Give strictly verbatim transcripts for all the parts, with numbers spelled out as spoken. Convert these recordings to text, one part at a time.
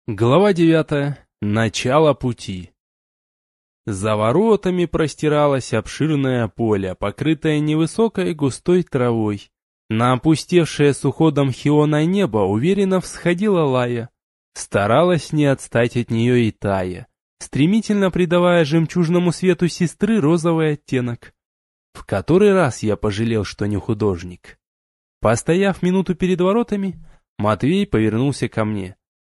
Глава девятая. Начало пути. За воротами простиралось обширное поле, покрытое невысокой густой травой. На опустевшее с уходом Хиона небо уверенно всходила Лая. Старалась не отстать от нее и Тая, стремительно придавая жемчужному свету сестры розовый оттенок. В который раз я пожалел, что не художник. Постояв минуту перед воротами, Матвей повернулся ко мне.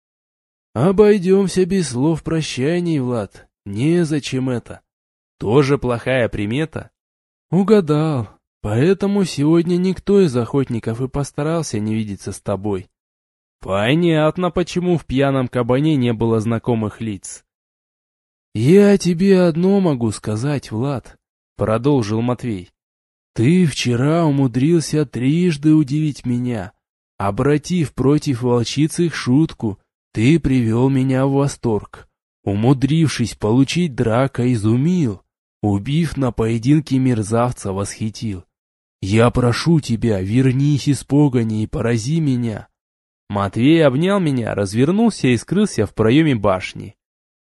«Обойдемся без слов прощаний, Влад. Незачем это. Тоже плохая примета?» «Угадал. Поэтому сегодня никто из охотников и постарался не видеться с тобой». «Понятно, почему в пьяном кабане не было знакомых лиц». «Я тебе одно могу сказать, Влад», — продолжил Матвей. «Ты вчера умудрился трижды удивить меня, обратив против волчицы их шутку. Ты привел меня в восторг, умудрившись получить драка, изумил, убив на поединке мерзавца, восхитил. Я прошу тебя, вернись из погони и порази меня». Матвей обнял меня, развернулся и скрылся в проеме башни.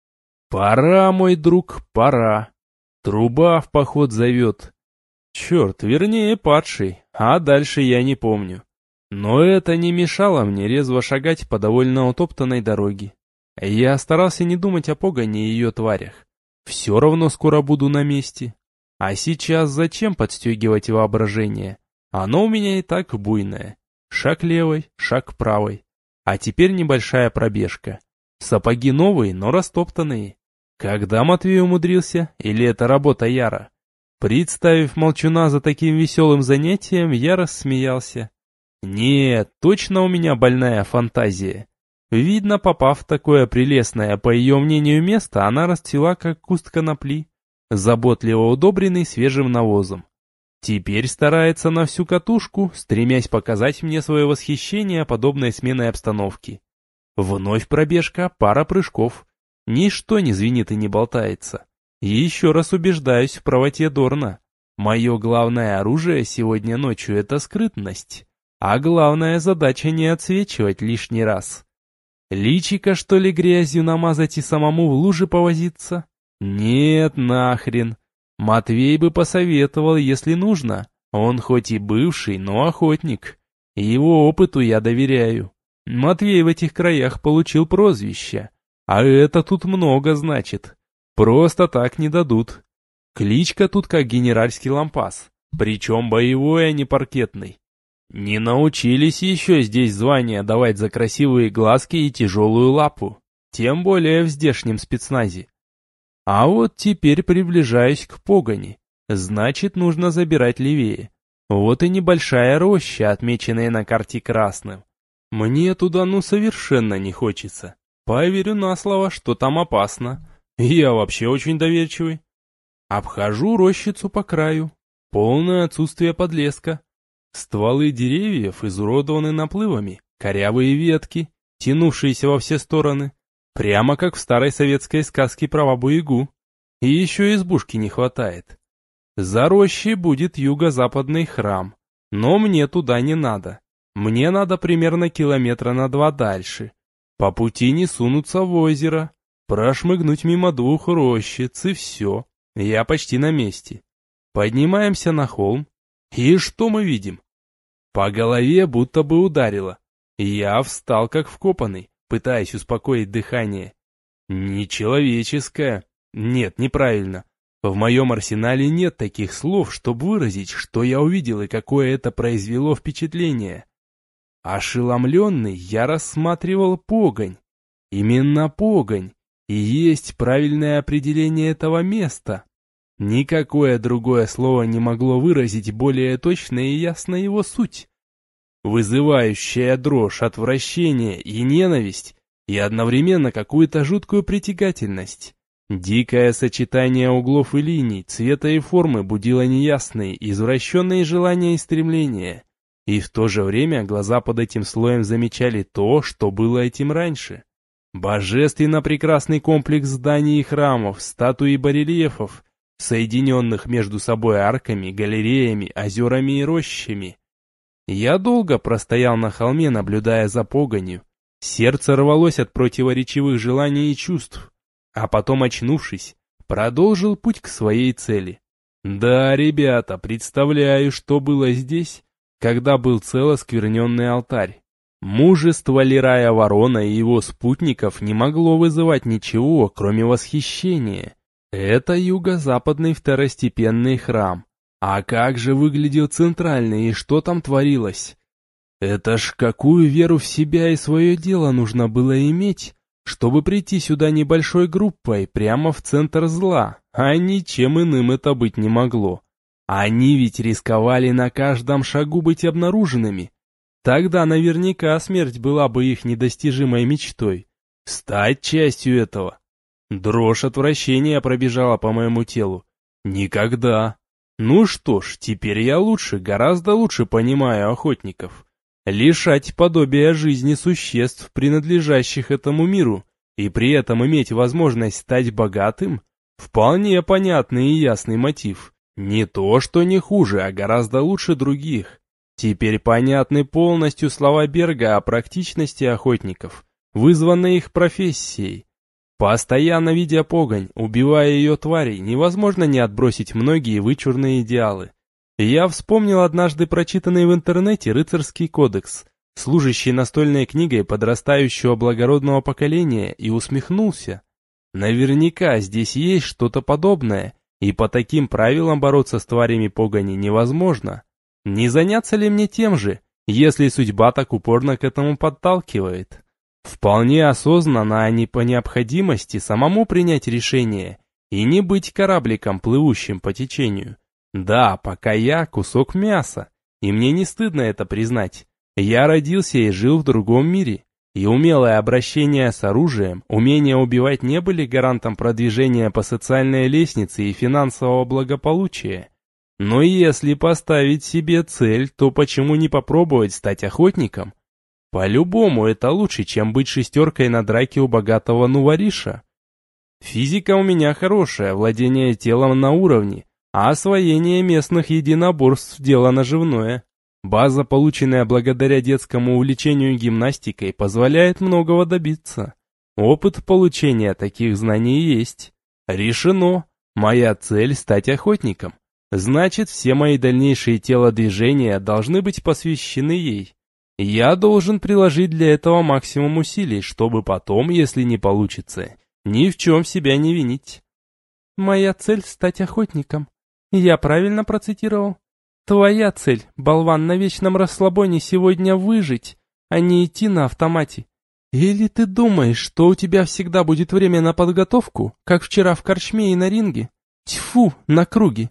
«Пора, мой друг, пора. Труба в поход зовет. Черт, вернее, падший, а дальше я не помню. Но это не мешало мне резво шагать по довольно утоптанной дороге. Я старался не думать о погоне и ее тварях. Все равно скоро буду на месте. А сейчас зачем подстегивать воображение? Оно у меня и так буйное. Шаг левой, шаг правой. А теперь небольшая пробежка. Сапоги новые, но растоптанные. Когда Матвей умудрился? Или это работа Яра? Представив молчуна за таким веселым занятием, я рассмеялся. Нет, точно у меня больная фантазия. Видно, попав в такое прелестное, по ее мнению, место, она расцвела, как куст конопли, заботливо удобренный свежим навозом. Теперь старается на всю катушку, стремясь показать мне свое восхищение подобной сменой обстановки. Вновь пробежка, пара прыжков. Ничто не звенит и не болтается. И еще раз убеждаюсь в правоте Дорна. Мое главное оружие сегодня ночью — это скрытность. А главная задача не отсвечивать лишний раз. Личико, что ли, грязью намазать и самому в луже повозиться? Нет, нахрен. Матвей бы посоветовал, если нужно. Он хоть и бывший, но охотник. Его опыту я доверяю. Матвей в этих краях получил прозвище. А это тут много значит. Просто так не дадут. Кличка тут как генеральский лампас. Причем боевой, а не паркетный. Не научились еще здесь звания давать за красивые глазки и тяжелую лапу, тем более в здешнем спецназе. А вот теперь приближаюсь к погони, значит, нужно забирать левее. Вот и небольшая роща, отмеченная на карте красным. Мне туда ну совершенно не хочется. Поверю на слово, что там опасно. Я вообще очень доверчивый. Обхожу рощицу по краю. Полное отсутствие подлеска. Стволы деревьев изуродованы наплывами, корявые ветки, тянувшиеся во все стороны, прямо как в старой советской сказке про Бабу-Ягу. И еще избушки не хватает. За рощей будет юго-западный храм, но мне туда не надо. Мне надо примерно километра на два дальше. По пути не сунуться в озеро, прошмыгнуть мимо двух рощиц и все. Я почти на месте. Поднимаемся на холм. И что мы видим? По голове будто бы ударило. Я встал как вкопанный, пытаясь успокоить дыхание. Нечеловеческое. Нет, неправильно. В моем арсенале нет таких слов, чтобы выразить, что я увидел и какое это произвело впечатление. Ошеломленный, я рассматривал погонь. Именно погонь. И есть правильное определение этого места. Никакое другое слово не могло выразить более точно и ясно его суть. Вызывающая дрожь, отвращение и ненависть, и одновременно какую-то жуткую притягательность. Дикое сочетание углов и линий, цвета и формы будило неясные, извращенные желания и стремления. И в то же время глаза под этим слоем замечали то, что было этим раньше. Божественно прекрасный комплекс зданий и храмов, статуй и барельефов, соединенных между собой арками, галереями, озерами и рощами. Я долго простоял на холме, наблюдая за погонью. Сердце рвалось от противоречивых желаний и чувств, а потом, очнувшись, продолжил путь к своей цели. Да, ребята, представляю, что было здесь, когда был цел оскверненный алтарь. Мужество Лирая Ворона и его спутников не могло вызывать ничего, кроме восхищения. Это юго-западный второстепенный храм. А как же выглядел центральный и что там творилось? Это ж какую веру в себя и свое дело нужно было иметь, чтобы прийти сюда небольшой группой прямо в центр зла, а ничем иным это быть не могло. Они ведь рисковали на каждом шагу быть обнаруженными. Тогда наверняка смерть была бы их недостижимой мечтой. Стать частью этого. Дрожь отвращения пробежала по моему телу. Никогда. Ну что ж, теперь я лучше, гораздо лучше понимаю охотников. Лишать подобия жизни существ, принадлежащих этому миру, и при этом иметь возможность стать богатым – вполне понятный и ясный мотив. Не то, что не хуже, а гораздо лучше других. Теперь понятны полностью слова Берга о практичности охотников, вызванной их профессией. Постоянно видя погонь, убивая ее тварей, невозможно не отбросить многие вычурные идеалы. Я вспомнил однажды прочитанный в интернете рыцарский кодекс, служащий настольной книгой подрастающего благородного поколения, и усмехнулся. Наверняка здесь есть что-то подобное, и по таким правилам бороться с тварями погони невозможно. Не заняться ли мне тем же, если судьба так упорно к этому подталкивает? Вполне осознанно, а не по необходимости, самому принять решение и не быть корабликом, плывущим по течению. Да, пока я кусок мяса, и мне не стыдно это признать. Я родился и жил в другом мире, и умелое обращение с оружием, умение убивать не были гарантом продвижения по социальной лестнице и финансового благополучия. Но если поставить себе цель, то почему не попробовать стать охотником? По-любому это лучше, чем быть шестеркой на драке у богатого нувариша. Физика у меня хорошая, владение телом на уровне, а освоение местных единоборств – дело наживное. База, полученная благодаря детскому увлечению гимнастикой, позволяет многого добиться. Опыт получения таких знаний есть. Решено. Моя цель – стать охотником. Значит, все мои дальнейшие телодвижения должны быть посвящены ей. Я должен приложить для этого максимум усилий, чтобы потом, если не получится, ни в чем себя не винить. Моя цель – стать охотником. Я правильно процитировал? Твоя цель, болван, на вечном расслабоне сегодня выжить, а не идти на автомате. Или ты думаешь, что у тебя всегда будет время на подготовку, как вчера в корчме и на ринге? Тьфу, на круге.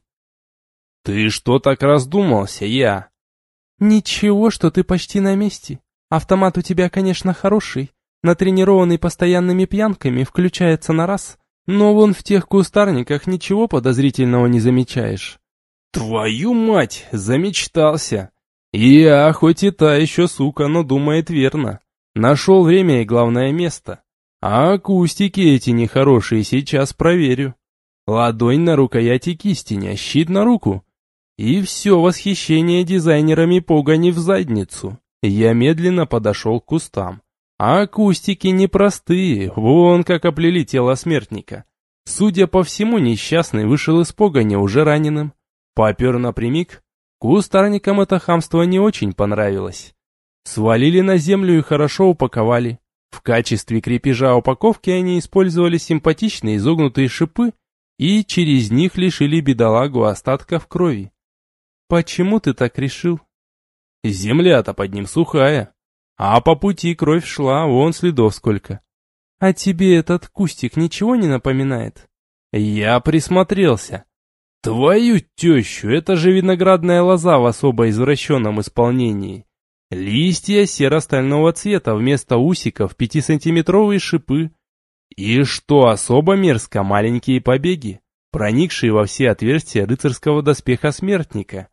Ты что так раздумался, я? Ничего, что ты почти на месте. Автомат у тебя, конечно, хороший, натренированный постоянными пьянками, включается на раз, но вон в тех кустарниках ничего подозрительного не замечаешь. Твою мать, замечтался. Я, хоть и та еще сука, но думает верно. Нашел время и главное место. А акустики эти нехорошие сейчас проверю. Ладонь на рукояти кистеня, щит на руку. И все восхищение дизайнерами погони в задницу. Я медленно подошел к кустам. А акустики непростые, вон как оплели тело смертника. Судя по всему, несчастный вышел из погони уже раненым. Попер напрямик. Кустарникам это хамство не очень понравилось. Свалили на землю и хорошо упаковали. В качестве крепежа упаковки они использовали симпатичные изогнутые шипы и через них лишили бедолагу остатков крови. Почему ты так решил? Земля-то под ним сухая, а по пути кровь шла, вон следов сколько. А тебе этот кустик ничего не напоминает? Я присмотрелся. Твою тещу, это же виноградная лоза в особо извращенном исполнении. Листья серо-стального цвета, вместо усиков пятисантиметровые шипы. И что особо мерзко, маленькие побеги, проникшие во все отверстия рыцарского доспеха смертника.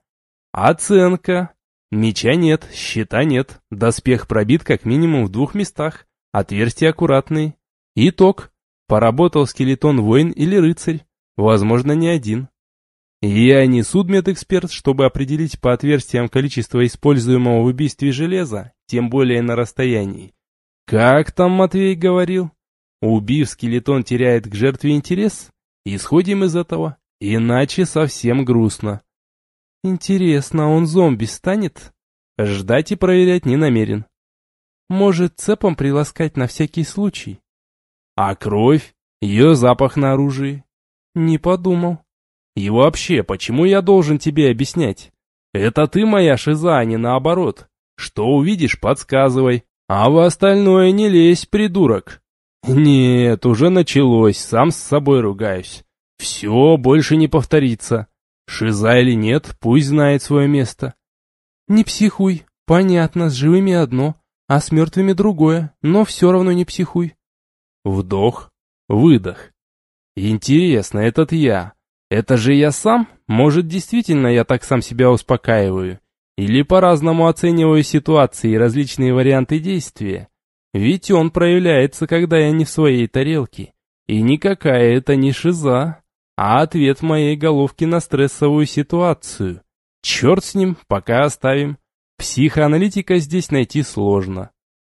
Оценка. Меча нет, щита нет, доспех пробит как минимум в двух местах, отверстия аккуратные. Итог. Поработал скелетон воин или рыцарь, возможно, не один. Я не судмедэксперт, чтобы определить по отверстиям количество используемого в убийстве железа, тем более на расстоянии. Как там Матвей говорил? Убив, скелетон теряет к жертве интерес? Исходим из этого, иначе совсем грустно. Интересно, он зомби станет? Ждать и проверять не намерен. Может, цепом приласкать на всякий случай? А кровь? Ее запах на оружии? Не подумал. И вообще, почему я должен тебе объяснять? Это ты моя шиза, а не наоборот. Что увидишь, подсказывай. А в остальное не лезь, придурок. Нет, уже началось, сам с собой ругаюсь. Все, больше не повторится. Шиза или нет, пусть знает свое место. Не психуй, понятно, с живыми одно, а с мертвыми другое, но все равно не психуй. Вдох, выдох. Интересно, этот я. Это же я сам? Может, действительно я так сам себя успокаиваю? Или по-разному оцениваю ситуации и различные варианты действия? Ведь он проявляется, когда я не в своей тарелке. И никакая это не шиза, а ответ моей головки на стрессовую ситуацию. Черт с ним, пока оставим. Психоаналитика здесь найти сложно.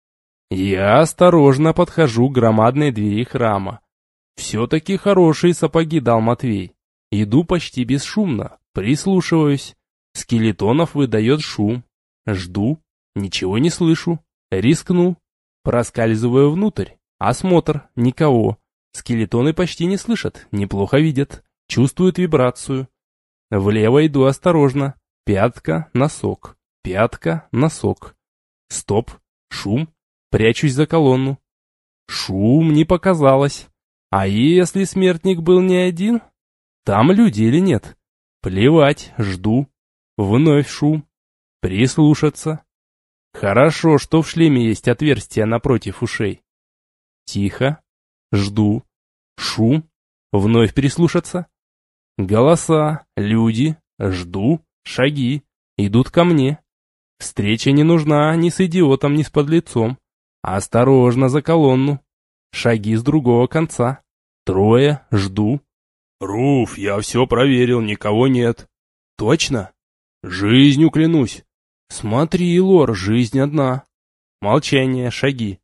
Я осторожно подхожу к громадной двери храма. Все-таки хорошие сапоги дал Матвей. Иду почти бесшумно, прислушиваюсь. Скелетонов выдает шум. Жду, ничего не слышу. Рискну. Проскальзываю внутрь. Осмотр, никого. Скелетоны почти не слышат, неплохо видят. Чувствуют вибрацию. Влево иду осторожно. Пятка, носок. Пятка, носок. Стоп, шум. Прячусь за колонну. Шум не показалось. А если смертник был не один? Там люди или нет? Плевать, жду. Вновь шум. Прислушаться. Хорошо, что в шлеме есть отверстие напротив ушей. Тихо. Жду. Шум. Вновь прислушаться. Голоса, люди. Жду. Шаги. Идут ко мне. Встреча не нужна ни с идиотом, ни с подлецом. Осторожно за колонну. Шаги с другого конца. Трое. Жду. Руф, я все проверил, никого нет. Точно? Жизнью клянусь. Смотри, Лор, жизнь одна. Молчание, шаги.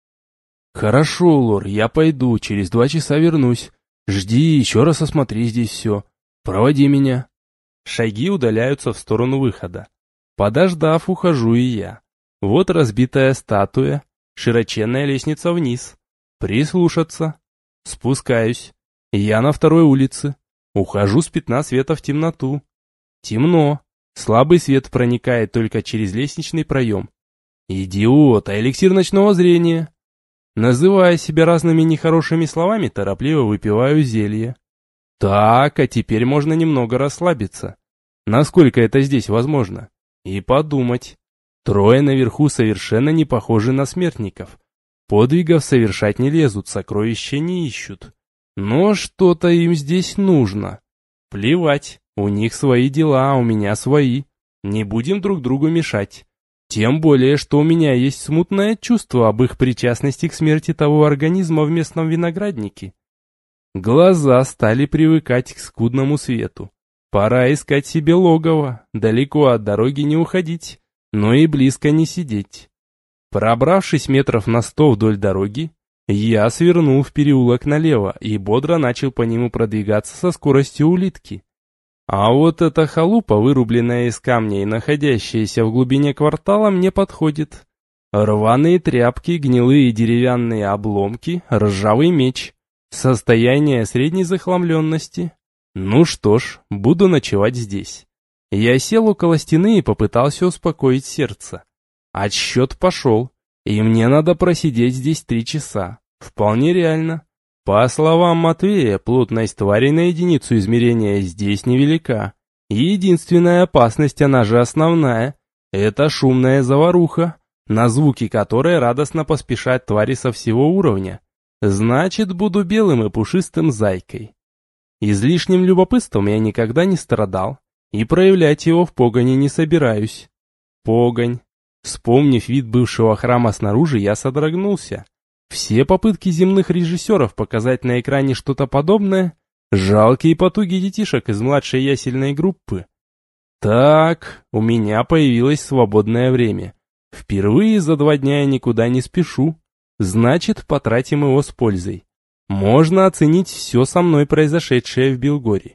Хорошо, Лор, я пойду, через два часа вернусь. Жди, еще раз осмотри здесь все. Проводи меня. Шаги удаляются в сторону выхода. Подождав, ухожу и я. Вот разбитая статуя, широченная лестница вниз. Прислушаться. Спускаюсь. Я на второй улице. Ухожу с пятна света в темноту. Темно. Слабый свет проникает только через лестничный проем. Идиот, а эликсир ночного зрения. Называя себя разными нехорошими словами, торопливо выпиваю зелье. Так, а теперь можно немного расслабиться. Насколько это здесь возможно? И подумать. Трое наверху совершенно не похожи на смертников. Подвигов совершать не лезут, сокровища не ищут. Но что-то им здесь нужно. Плевать, у них свои дела, а у меня свои. Не будем друг другу мешать. Тем более, что у меня есть смутное чувство об их причастности к смерти того организма в местном винограднике. Глаза стали привыкать к скудному свету. Пора искать себе логово, далеко от дороги не уходить, но и близко не сидеть. Пробравшись метров на сто вдоль дороги, я свернул в переулок налево и бодро начал по нему продвигаться со скоростью улитки. А вот эта халупа, вырубленная из камня и находящаяся в глубине квартала, мне подходит. Рваные тряпки, гнилые деревянные обломки, ржавый меч. Состояние средней захламленности. Ну что ж, буду ночевать здесь. Я сел около стены и попытался успокоить сердце. Отсчет пошел, и мне надо просидеть здесь три часа. Вполне реально. По словам Матвея, плотность тварей на единицу измерения здесь невелика. И единственная опасность, она же основная, это шумная заваруха, на звуки которой радостно поспешат твари со всего уровня. Значит, буду белым и пушистым зайкой. Излишним любопытством я никогда не страдал, и проявлять его в погоне не собираюсь. Погонь. Вспомнив вид бывшего храма снаружи, я содрогнулся. Все попытки земных режиссеров показать на экране что-то подобное – жалкие потуги детишек из младшей ясельной группы. Так, у меня появилось свободное время. Впервые за два дня я никуда не спешу. Значит, потратим его с пользой. Можно оценить все со мной произошедшее в Белгоре.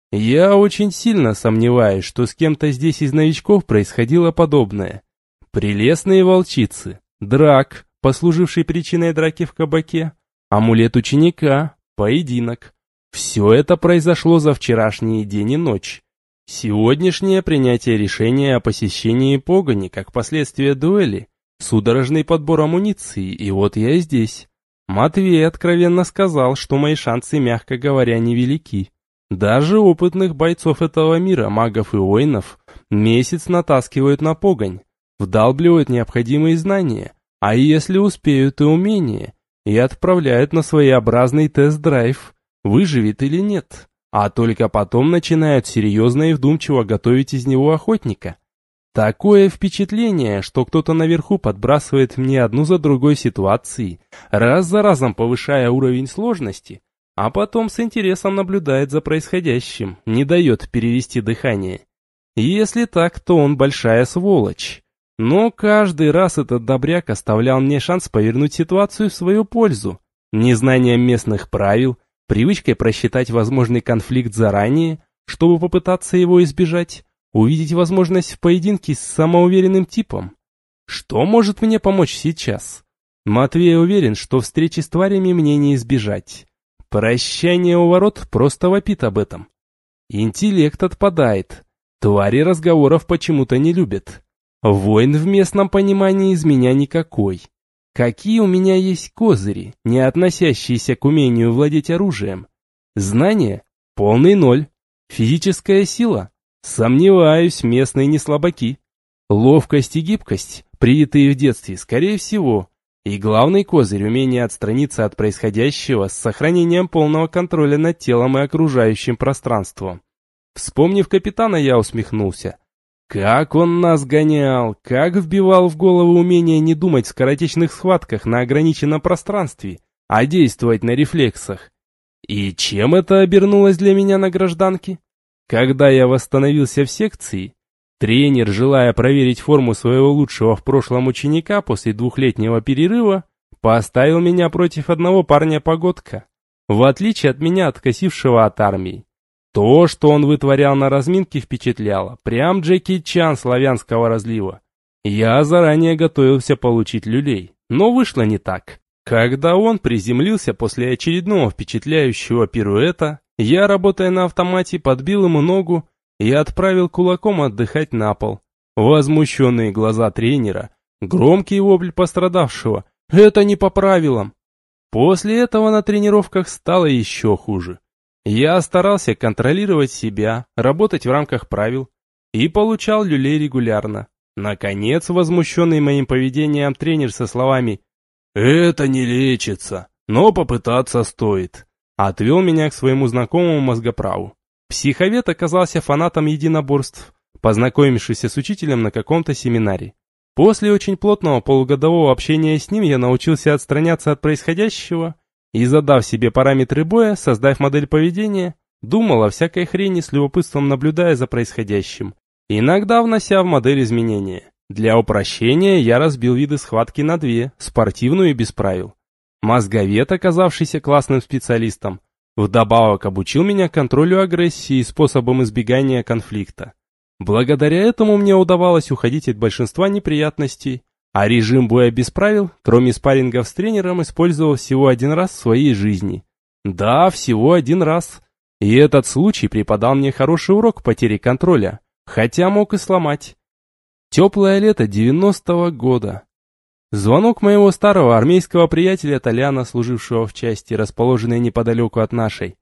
Я очень сильно сомневаюсь, что с кем-то здесь из новичков происходило подобное. Прелестные волчицы, драк, послуживший причиной драки в кабаке, амулет ученика, поединок. Все это произошло за вчерашний день и ночь. Сегодняшнее принятие решения о посещении погони как последствие дуэли, судорожный подбор амуниции, и вот я здесь. Матвей откровенно сказал, что мои шансы, мягко говоря, невелики. Даже опытных бойцов этого мира, магов и воинов, месяц натаскивают на погонь, вдалбливают необходимые знания, а если успеют и умения, и отправляют на своеобразный тест-драйв, выживет или нет, а только потом начинают серьезно и вдумчиво готовить из него охотника. Такое впечатление, что кто-то наверху подбрасывает мне одну за другой ситуации, раз за разом повышая уровень сложности, а потом с интересом наблюдает за происходящим, не дает перевести дыхание. Если так, то он большая сволочь. Но каждый раз этот добряк оставлял мне шанс повернуть ситуацию в свою пользу. Незнанием местных правил, привычкой просчитать возможный конфликт заранее, чтобы попытаться его избежать, увидеть возможность в поединке с самоуверенным типом. Что может мне помочь сейчас? Матвей уверен, что встречи с тварями мне не избежать. Прощание у ворот просто вопит об этом. Интеллект отпадает. Твари разговоров почему-то не любят. Воин в местном понимании из меня никакой. Какие у меня есть козыри, не относящиеся к умению владеть оружием? Знания? Полный ноль. Физическая сила? Сомневаюсь, местные не слабаки. Ловкость и гибкость, привитые в детстве, скорее всего. И главный козырь – умение отстраниться от происходящего с сохранением полного контроля над телом и окружающим пространством. Вспомнив капитана, я усмехнулся. Как он нас гонял, как вбивал в голову умение не думать в скоротечных схватках на ограниченном пространстве, а действовать на рефлексах. И чем это обернулось для меня на гражданке? Когда я восстановился в секции, тренер, желая проверить форму своего лучшего в прошлом ученика после двухлетнего перерыва, поставил меня против одного парня-погодка, в отличие от меня, откосившего от армии. То, что он вытворял на разминке, впечатляло, прям Джеки Чан славянского разлива. Я заранее готовился получить люлей, но вышло не так. Когда он приземлился после очередного впечатляющего пируэта, я, работая на автомате, подбил ему ногу и отправил кулаком отдыхать на пол. Возмущенные глаза тренера, громкий вопль пострадавшего «Это не по правилам!». После этого на тренировках стало еще хуже. Я старался контролировать себя, работать в рамках правил и получал люлей регулярно. Наконец, возмущенный моим поведением тренер со словами «Это не лечится, но попытаться стоит», отвел меня к своему знакомому мозгоправу. Психовед оказался фанатом единоборств, познакомившийся с учителем на каком-то семинаре. После очень плотного полугодового общения с ним я научился отстраняться от происходящего и, задав себе параметры боя, создав модель поведения, думал о всякой хрени, с любопытством наблюдая за происходящим, иногда внося в модель изменения. Для упрощения я разбил виды схватки на две, спортивную и без правил. Мозговед, оказавшийся классным специалистом, вдобавок обучил меня контролю агрессии и способам избегания конфликта. Благодаря этому мне удавалось уходить от большинства неприятностей, а режим боя без правил, кроме спаррингов с тренером, использовал всего один раз в своей жизни. Да, всего один раз. И этот случай преподал мне хороший урок потери контроля, хотя мог и сломать. Теплое лето девяностого года. Звонок моего старого армейского приятеля Толяна, служившего в части, расположенной неподалеку от нашей.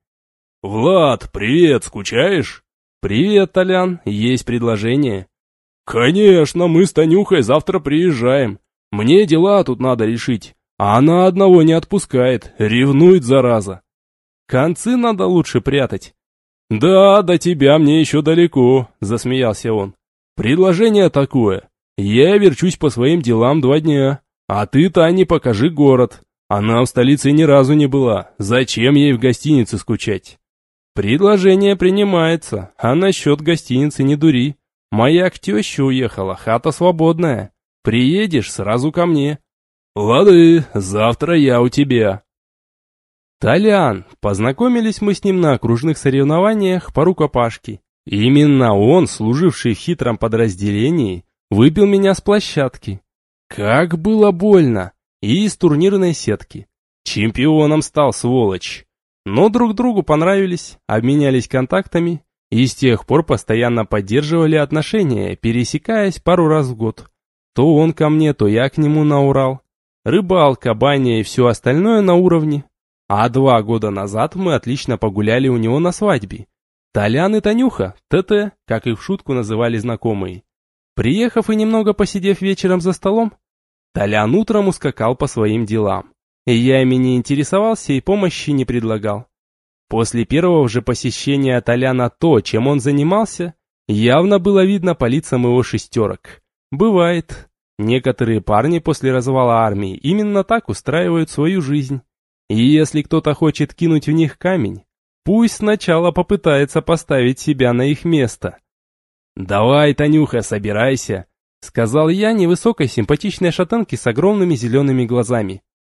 «Влад, привет, скучаешь?» «Привет, Толян, есть предложение?» «Конечно, мы с Танюхой завтра приезжаем. Мне дела тут надо решить, а она одного не отпускает, ревнует, зараза». «Концы надо лучше прятать». «Да, до тебя мне еще далеко», — засмеялся он. «Предложение такое. Я верчусь по своим делам два дня, а ты, Тане, покажи город. Она в столице ни разу не была, зачем ей в гостинице скучать?» «Предложение принимается, а насчет гостиницы не дури. Моя к теще уехала, хата свободная. Приедешь сразу ко мне». Лады, завтра я у тебя. Толян, познакомились мы с ним на окружных соревнованиях по рукопашке. Именно он, служивший в хитром подразделении, выбил меня с площадки. Как было больно! И из турнирной сетки. Чемпионом стал, сволочь. Но друг другу понравились, обменялись контактами и с тех пор постоянно поддерживали отношения, пересекаясь пару раз в год. То он ко мне, то я к нему на Урал. Рыбалка, баня и все остальное на уровне. А два года назад мы отлично погуляли у него на свадьбе. Толян и Танюха, ТТ, как их в шутку называли знакомые. Приехав и немного посидев вечером за столом, Толян утром ускакал по своим делам. И я ими не интересовался и помощи не предлагал. После первого же посещения Толяна то, чем он занимался, явно было видно по лицам его шестерок. Бывает. Некоторые парни после развала армии именно так устраивают свою жизнь. И если кто-то хочет кинуть в них камень, пусть сначала попытается поставить себя на их место. «Давай, Танюха, собирайся», — сказал я невысокой симпатичной шатенке с огромными зелеными глазами.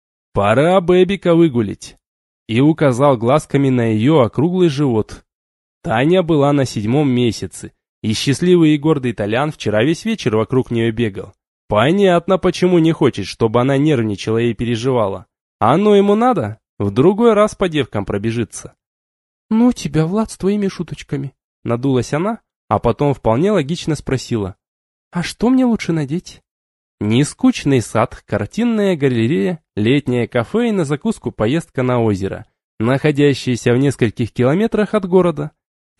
«Пора бэбика выгулить», и указал глазками на ее округлый живот. Таня была на седьмом месяце, и счастливый и гордый Толян вчера весь вечер вокруг нее бегал. Понятно, почему не хочет, чтобы она нервничала и переживала. Оно ему надо, в другой раз по девкам пробежится. «Ну тебя, Влад, с твоими шуточками», — надулась она, а потом вполне логично спросила. «А что мне лучше надеть?» Нескучный сад, картинная галерея, летнее кафе и на закуску поездка на озеро, находящееся в нескольких километрах от города.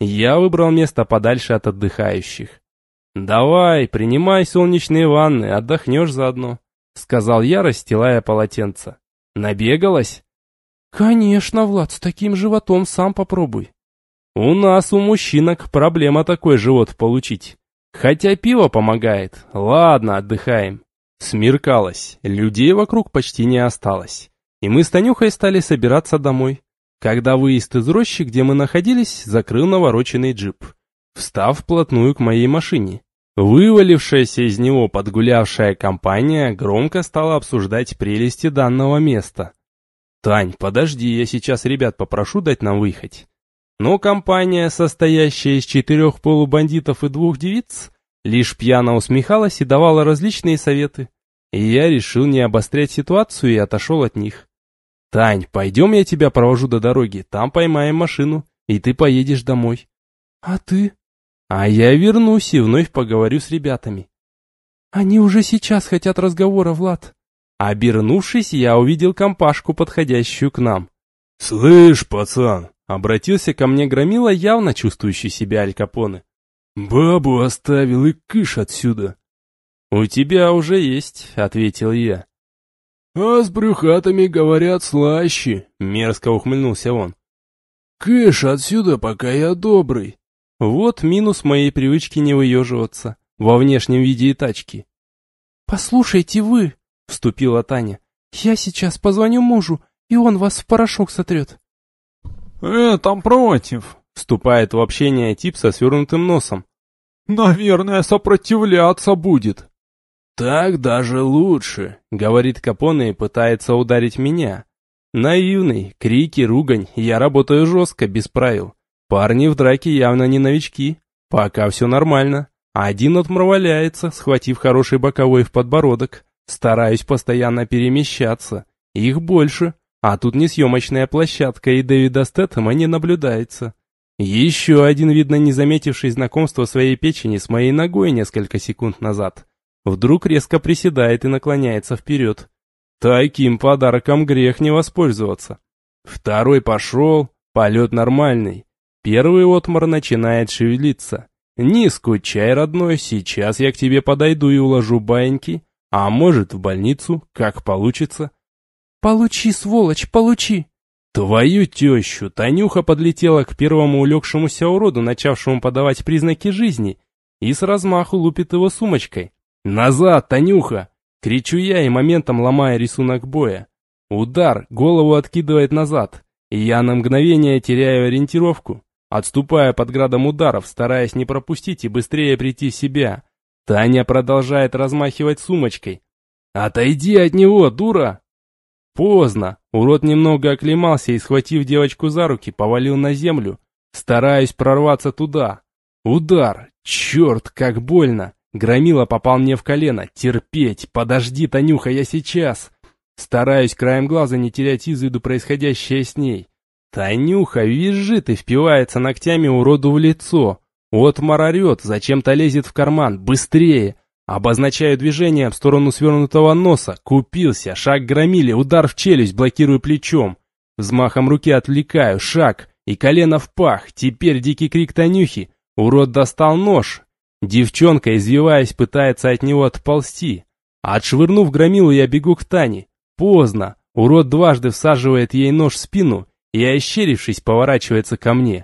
Я выбрал место подальше от отдыхающих. «Давай, принимай солнечные ванны, отдохнешь заодно», — сказал я, расстилая полотенце. «Набегалась?» «Конечно, Влад, с таким животом сам попробуй». «У нас, у мужчинок, проблема такой живот получить. Хотя пиво помогает. Ладно, отдыхаем». Смеркалось, людей вокруг почти не осталось. И мы с Танюхой стали собираться домой. Когда выезд из рощи, где мы находились, закрыл навороченный джип, встав вплотную к моей машине. Вывалившаяся из него подгулявшая компания громко стала обсуждать прелести данного места. «Тань, подожди, я сейчас ребят попрошу дать нам выехать». Но компания, состоящая из четырех полубандитов и двух девиц, лишь пьяно усмехалась и давала различные советы. И я решил не обострять ситуацию и отошел от них. «Тань, пойдем, я тебя провожу до дороги, там поймаем машину, и ты поедешь домой». «А ты?» «А я вернусь и вновь поговорю с ребятами». «Они уже сейчас хотят разговора, Влад». Обернувшись, я увидел компашку, подходящую к нам. «Слышь, пацан!» — обратился ко мне громила, явно чувствующий себя Аль Капоне. «Бабу оставил и кыш отсюда». «У тебя уже есть», — ответил я. «А с брюхатами, говорят, слаще», — мерзко ухмыльнулся он. «Кыш отсюда, пока я добрый». Вот минус моей привычки не выеживаться во внешнем виде и тачки. «Послушайте вы», — вступила Таня, — «я сейчас позвоню мужу, и он вас в порошок сотрет». «Э, там против», — вступает в общение тип со свернутым носом. «Наверное, сопротивляться будет». «Так даже лучше», — говорит Капоне и пытается ударить меня. Наивный, крики, ругань, я работаю жестко, без правил. Парни в драке явно не новички. Пока все нормально. Один отморваляется, схватив хороший боковой в подбородок. Стараюсь постоянно перемещаться. Их больше. А тут несъемочная площадка, и Дэвида Стэтэма не наблюдается. Еще один, видно, не заметивший знакомства своей печени с моей ногой несколько секунд назад. Вдруг резко приседает и наклоняется вперед. Таким подарком грех не воспользоваться. Второй пошел, полет нормальный. Первый отмор начинает шевелиться. Не скучай, родной, сейчас я к тебе подойду и уложу баиньки, а может в больницу, как получится. Получи, сволочь, получи. Твою тещу, Танюха подлетела к первому улегшемуся уроду, начавшему подавать признаки жизни, и с размаху лупит его сумочкой. «Назад, Танюха!» — кричу я и моментом ломая рисунок боя. Удар, голову откидывает назад, и я на мгновение теряю ориентировку, отступая под градом ударов, стараясь не пропустить и быстрее прийти в себя. Таня продолжает размахивать сумочкой. «Отойди от него, дура!» Поздно. Урод немного оклемался и, схватив девочку за руки, повалил на землю, стараясь прорваться туда. Удар! Черт, как больно! Громила попал мне в колено. Терпеть! Подожди, Танюха, я сейчас! Стараюсь краем глаза не терять из виду происходящее с ней. Танюха визжит и впивается ногтями уроду в лицо. Отмар орет, зачем-то лезет в карман. Быстрее! Обозначаю движением в сторону свернутого носа. Купился. Шаг громили. Удар в челюсть. Блокирую плечом. Взмахом руки отвлекаю. Шаг. И колено в пах. Теперь дикий крик Танюхи. Урод достал нож. Девчонка, извиваясь, пытается от него отползти. Отшвырнув громилу, я бегу к Тане. Поздно. Урод дважды всаживает ей нож в спину и, ощерившись, поворачивается ко мне.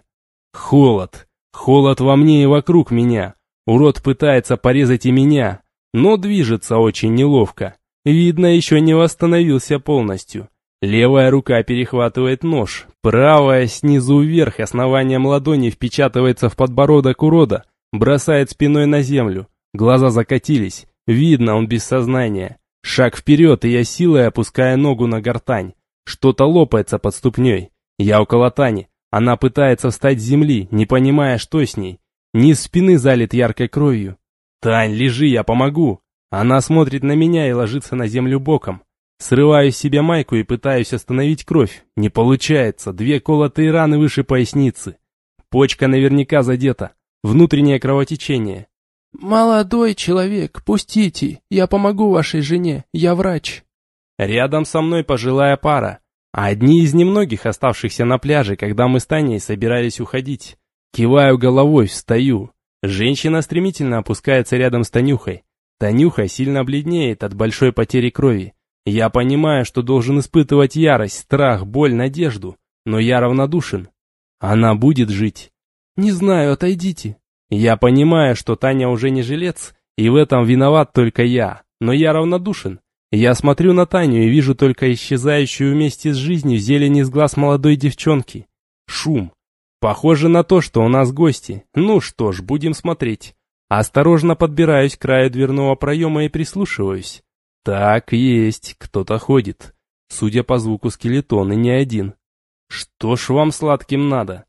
Холод. Холод во мне и вокруг меня. Урод пытается порезать и меня, но движется очень неловко. Видно, еще не восстановился полностью. Левая рука перехватывает нож, правая снизу вверх основанием ладони впечатывается в подбородок урода, бросает спиной на землю. Глаза закатились, видно, он без сознания. Шаг вперед, и я силой опускаю ногу на гортань. Что-то лопается под ступней. Я около Тани. Она пытается встать с земли, не понимая, что с ней. Низ спины залит яркой кровью. «Тань, лежи, я помогу!» Она смотрит на меня и ложится на землю боком. Срываю с себя майку и пытаюсь остановить кровь. Не получается, две колотые раны выше поясницы. Почка наверняка задета. Внутреннее кровотечение. «Молодой человек, пустите, я помогу вашей жене, я врач». Рядом со мной пожилая пара. Одни из немногих оставшихся на пляже, когда мы с Таней собирались уходить. Киваю головой, встаю. Женщина стремительно опускается рядом с Танюхой. Танюха сильно бледнеет от большой потери крови. Я понимаю, что должен испытывать ярость, страх, боль, надежду, но я равнодушен. Она будет жить. Не знаю, отойдите. Я понимаю, что Таня уже не жилец, и в этом виноват только я, но я равнодушен. Я смотрю на Таню и вижу только исчезающую вместе с жизнью зелень из глаз молодой девчонки. Шум. Похоже на то, что у нас гости. Ну что ж, будем смотреть. Осторожно подбираюсь к краю дверного проема и прислушиваюсь. Так, есть, кто-то ходит. Судя по звуку, скелетон, и не один. Что ж вам сладким надо?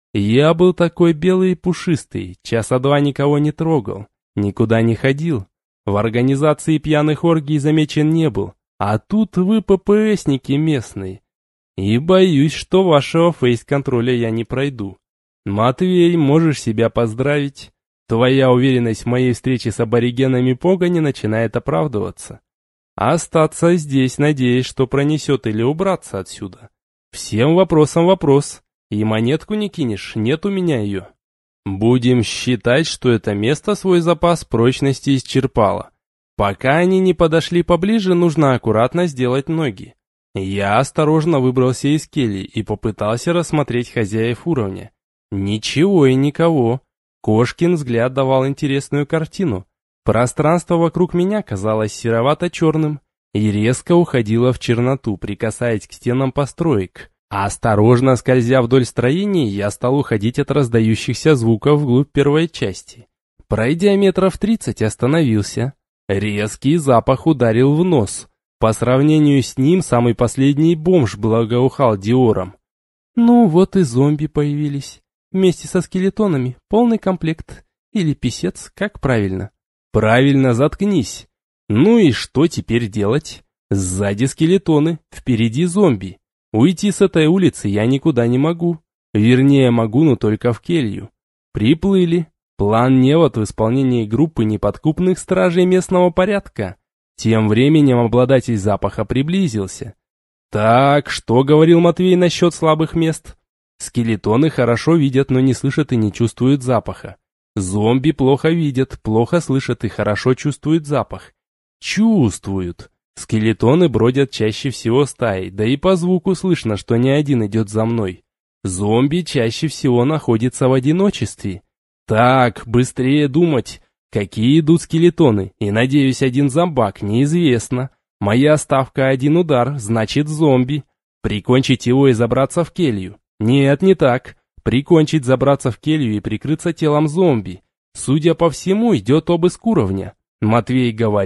Я был такой белый и пушистый, часа два никого не трогал, никуда не ходил. В организации пьяных оргий замечен не был, а тут вы ППСники местные. И боюсь, что вашего фейс-контроля я не пройду. Матвей, можешь себя поздравить. Твоя уверенность в моей встрече с аборигенами Погани начинает оправдываться. Остаться здесь, надеясь, что пронесет, или убраться отсюда. Всем вопросам вопрос. И монетку не кинешь, нет у меня ее. Будем считать, что это место свой запас прочности исчерпало. Пока они не подошли поближе, нужно аккуратно сделать ноги. Я осторожно выбрался из кельи и попытался рассмотреть хозяев уровня. Ничего и никого. Кошкин взгляд давал интересную картину. Пространство вокруг меня казалось серовато-черным и резко уходило в черноту, прикасаясь к стенам построек. А осторожно скользя вдоль строений, я стал уходить от раздающихся звуков вглубь первой части. Пройдя метров тридцать, остановился. Резкий запах ударил в нос. По сравнению с ним, самый последний бомж благоухал диором. Ну вот и зомби появились. Вместе со скелетонами, полный комплект. Или писец, как правильно? Правильно, заткнись. Ну и что теперь делать? Сзади скелетоны, впереди зомби. Уйти с этой улицы я никуда не могу. Вернее, могу, но только в келью. Приплыли. План невод в исполнении группы неподкупных стражей местного порядка. Тем временем обладатель запаха приблизился. Так, что говорил Матвей насчет слабых мест? Скелетоны хорошо видят, но не слышат и не чувствуют запаха. Зомби плохо видят, плохо слышат и хорошо чувствуют запах. Чувствуют. Скелетоны бродят чаще всего стаей, да и по звуку слышно, что не один идет за мной. Зомби чаще всего находятся в одиночестве. Так, быстрее думать. Какие идут скелетоны? И, надеюсь, один зомбак, неизвестно. Моя ставка один удар, значит зомби. Прикончить его и забраться в келью. Нет, не так. Прикончить, забраться в келью и прикрыться телом зомби. Судя по всему, идет обыск уровня. Матвей говорил,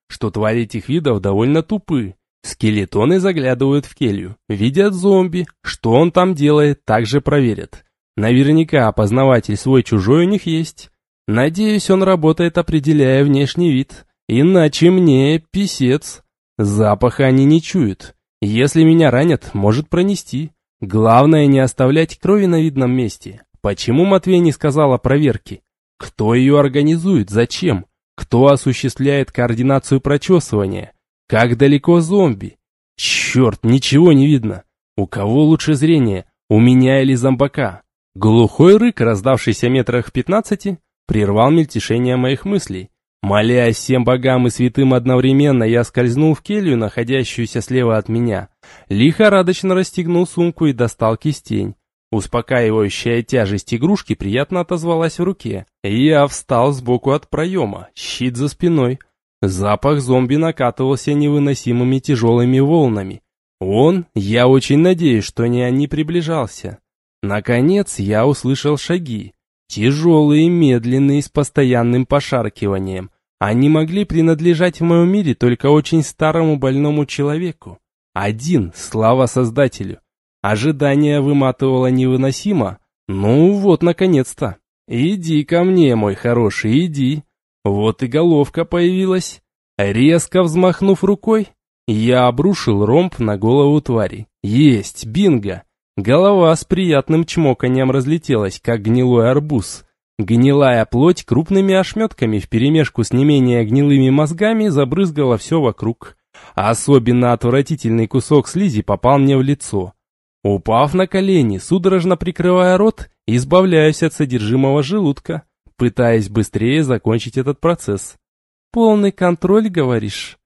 что твари этих видов довольно тупы. Скелетоны заглядывают в келью, видят зомби, что он там делает, также проверят. Наверняка опознаватель свой-чужой у них есть. Надеюсь, он работает, определяя внешний вид. Иначе мне писец. Запаха они не чуют. Если меня ранят, может пронести. Главное не оставлять крови на видном месте. Почему Матвей не сказал о проверке? Кто ее организует? Зачем? Кто осуществляет координацию прочесывания? Как далеко зомби? Черт, ничего не видно. У кого лучше зрение? У меня или зомбака? Глухой рык, раздавшийся метрах в пятнадцати, прервал мельтешение моих мыслей. Молясь всем богам и святым одновременно, я скользнул в келью, находящуюся слева от меня. Лихорадочно расстегнул сумку и достал кистень. Успокаивающая тяжесть игрушки приятно отозвалась в руке. Я встал сбоку от проема, щит за спиной. Запах зомби накатывался невыносимыми тяжелыми волнами. Он, я очень надеюсь, что не не приближался. Наконец я услышал шаги. Тяжелые, медленные, с постоянным пошаркиванием. Они могли принадлежать в моем мире только очень старому больному человеку. Один, слава Создателю. Ожидание выматывало невыносимо. Ну вот, наконец-то. Иди ко мне, мой хороший, иди. Вот и головка появилась. Резко взмахнув рукой, я обрушил ромб на голову твари. Есть, бинго. Голова с приятным чмоканием разлетелась, как гнилой арбуз. Гнилая плоть крупными ошметками вперемешку с не менее гнилыми мозгами забрызгала все вокруг. Особенно отвратительный кусок слизи попал мне в лицо. Упав на колени, судорожно прикрывая рот, избавляюсь от содержимого желудка, пытаясь быстрее закончить этот процесс. «Полный контроль, говоришь?»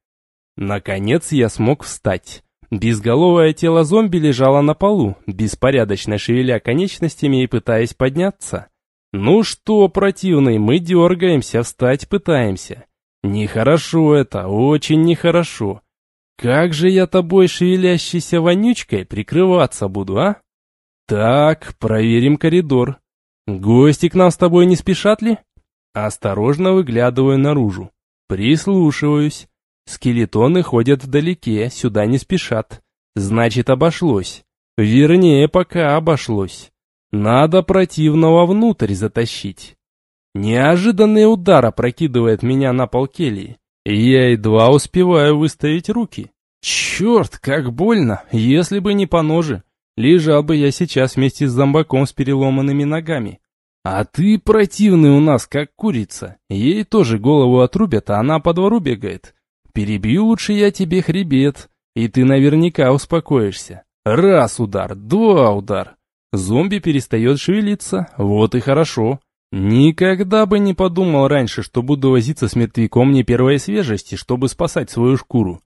Наконец я смог встать. Безголовое тело зомби лежало на полу, беспорядочно шевеля конечностями и пытаясь подняться. «Ну что, противный, мы дергаемся, встать пытаемся. Нехорошо это, очень нехорошо. Как же я тобой, шевелящейся вонючкой, прикрываться буду, а? Так, проверим коридор. Гости к нам с тобой не спешат ли?» Осторожно выглядываю наружу. Прислушиваюсь. Скелетоны ходят вдалеке, сюда не спешат. Значит, обошлось. Вернее, пока обошлось. Надо противного внутрь затащить. Неожиданный удар опрокидывает меня на пол кельи. Я едва успеваю выставить руки. Черт, как больно, если бы не по ноже. Лежал бы я сейчас вместе с зомбаком с переломанными ногами. А ты противный у нас, как курица. Ей тоже голову отрубят, а она по двору бегает. Перебью лучше я тебе хребет, и ты наверняка успокоишься. Раз удар, два удар. Зомби перестает шевелиться, вот и хорошо. Никогда бы не подумал раньше, что буду возиться с мертвяком не первой свежести, чтобы спасать свою шкуру.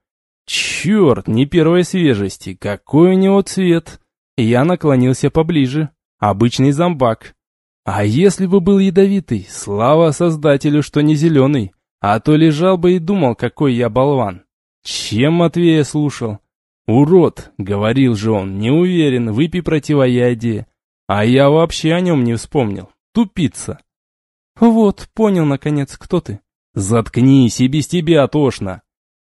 Черт, не первой свежести, какой у него цвет. Я наклонился поближе. Обычный зомбак. А если бы был ядовитый, слава Создателю, что не зеленый, а то лежал бы и думал, какой я болван. Чем Матвея слушал? Урод, говорил же он, не уверен, выпей противоядие. А я вообще о нем не вспомнил. Тупица. Вот, понял, наконец, кто ты. Заткнись, и без тебя тошно.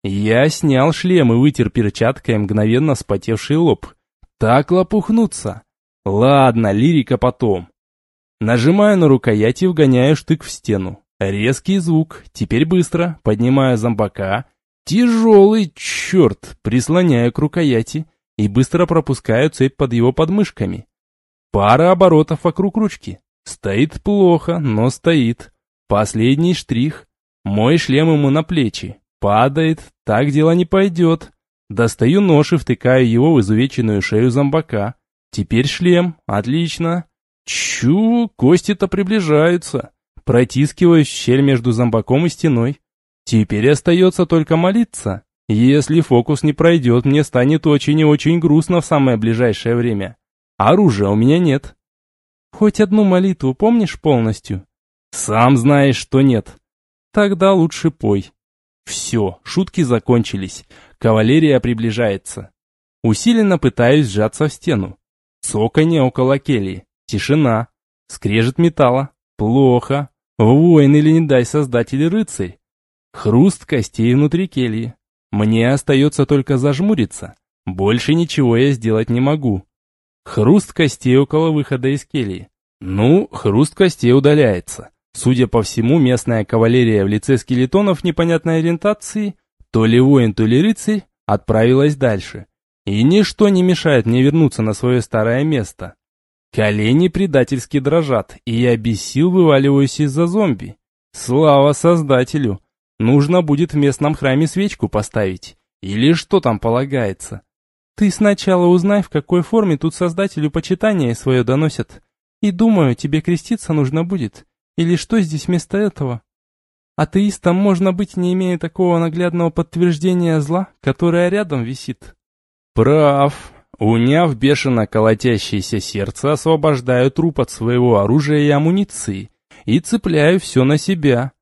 Я снял шлем и вытер перчаткой мгновенно вспотевший лоб. Так лопухнуться. Ладно, лирика потом. Нажимаю на рукоять и вгоняю штык в стену. Резкий звук, теперь быстро, поднимаю зомбака. Тяжелый, черт, прислоняю к рукояти и быстро пропускаю цепь под его подмышками. Пара оборотов вокруг ручки. Стоит плохо, но стоит. Последний штрих. Мой шлем ему на плечи. Падает, так дело не пойдет. Достаю нож и втыкаю его в изувеченную шею зомбака. Теперь шлем, отлично. Чу, кости-то приближаются. Протискиваюсь в щель между зомбаком и стеной. Теперь остается только молиться. Если фокус не пройдет, мне станет очень и очень грустно в самое ближайшее время. Оружия у меня нет. Хоть одну молитву помнишь полностью? Сам знаешь, что нет. Тогда лучше пой. Все, шутки закончились. Кавалерия приближается. Усиленно пытаюсь сжаться в стену. Цоканье около кельи. Тишина. Скрежет металла. Плохо. Воин или, не дай Создатель, рыцарь. Хруст костей внутри кельи. Мне остается только зажмуриться. Больше ничего я сделать не могу. Хруст костей около выхода из кельи. Ну, хруст костей удаляется. Судя по всему, местная кавалерия в лице скелетонов непонятной ориентации, то ли воин, то ли рыцарь, отправилась дальше. И ничто не мешает мне вернуться на свое старое место. Колени предательски дрожат, и я без сил вываливаюсь из-за зомби. Слава Создателю! Нужно будет в местном храме свечку поставить. Или что там полагается. Ты сначала узнай, в какой форме тут Создателю почитание свое доносят. И думаю, тебе креститься нужно будет. Или что здесь вместо этого? Атеистом можно быть, не имея такого наглядного подтверждения зла, которое рядом висит. Прав. Уняв бешено колотящееся сердце, освобождаю труп от своего оружия и амуниции. И цепляю все на себя.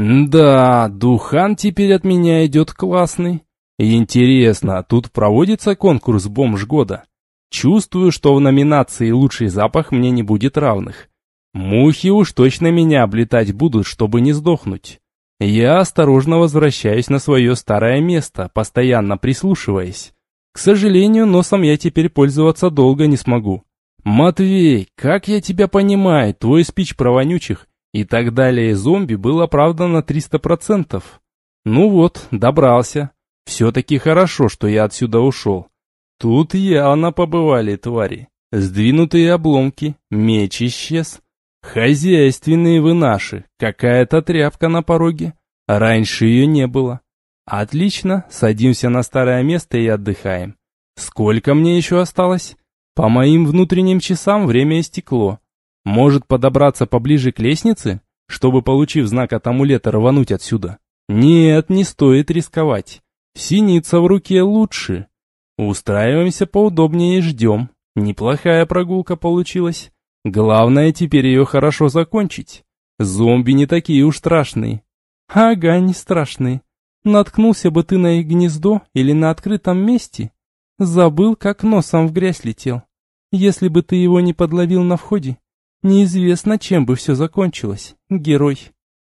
Да, духан теперь от меня идет классный. Интересно, тут проводится конкурс бомж года? Чувствую, что в номинации «Лучший запах» мне не будет равных. Мухи уж точно меня облетать будут, чтобы не сдохнуть. Я осторожно возвращаюсь на свое старое место, постоянно прислушиваясь. К сожалению, носом я теперь пользоваться долго не смогу. Матвей, как я тебя понимаю, твой спич про вонючих и так далее зомби был оправдан на триста процентов. Ну вот, добрался. Все-таки хорошо, что я отсюда ушел. Тут явно побывали твари. Сдвинутые обломки, меч исчез. Хозяйственные вы наши, какая-то тряпка на пороге. Раньше ее не было. Отлично, садимся на старое место и отдыхаем. Сколько мне еще осталось? По моим внутренним часам время истекло. Может подобраться поближе к лестнице, чтобы, получив знак от амулета, рвануть отсюда? Нет, не стоит рисковать. Синица в руке лучше. Устраиваемся поудобнее и ждем. Неплохая прогулка получилась. Главное теперь ее хорошо закончить. Зомби не такие уж страшные. Ага, не страшные. Наткнулся бы ты на их гнездо или на открытом месте. Забыл, как носом в грязь летел. Если бы ты его не подловил на входе, неизвестно, чем бы все закончилось, герой.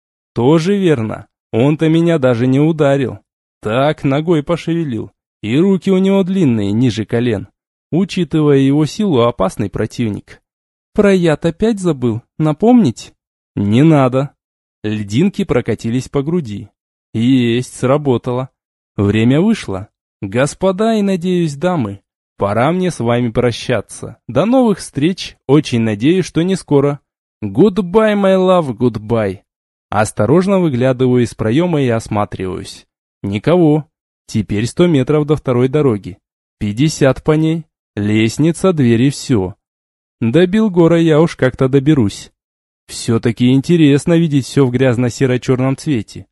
Тоже верно. Он-то меня даже не ударил. Так, ногой пошевелил. И руки у него длинные, ниже колен. Учитывая его силу, опасный противник. Про яд опять забыл? Напомнить? Не надо. Льдинки прокатились по груди. Есть, сработало. Время вышло. Господа и, надеюсь, дамы, пора мне с вами прощаться. До новых встреч. Очень надеюсь, что не скоро. Goodbye, my love, goodbye. Осторожно выглядываю из проема и осматриваюсь. Никого. Теперь сто метров до второй дороги. Пятьдесят по ней. Лестница, двери, все. До Белгора я уж как-то доберусь. Все-таки интересно видеть все в грязно-серо-черном цвете.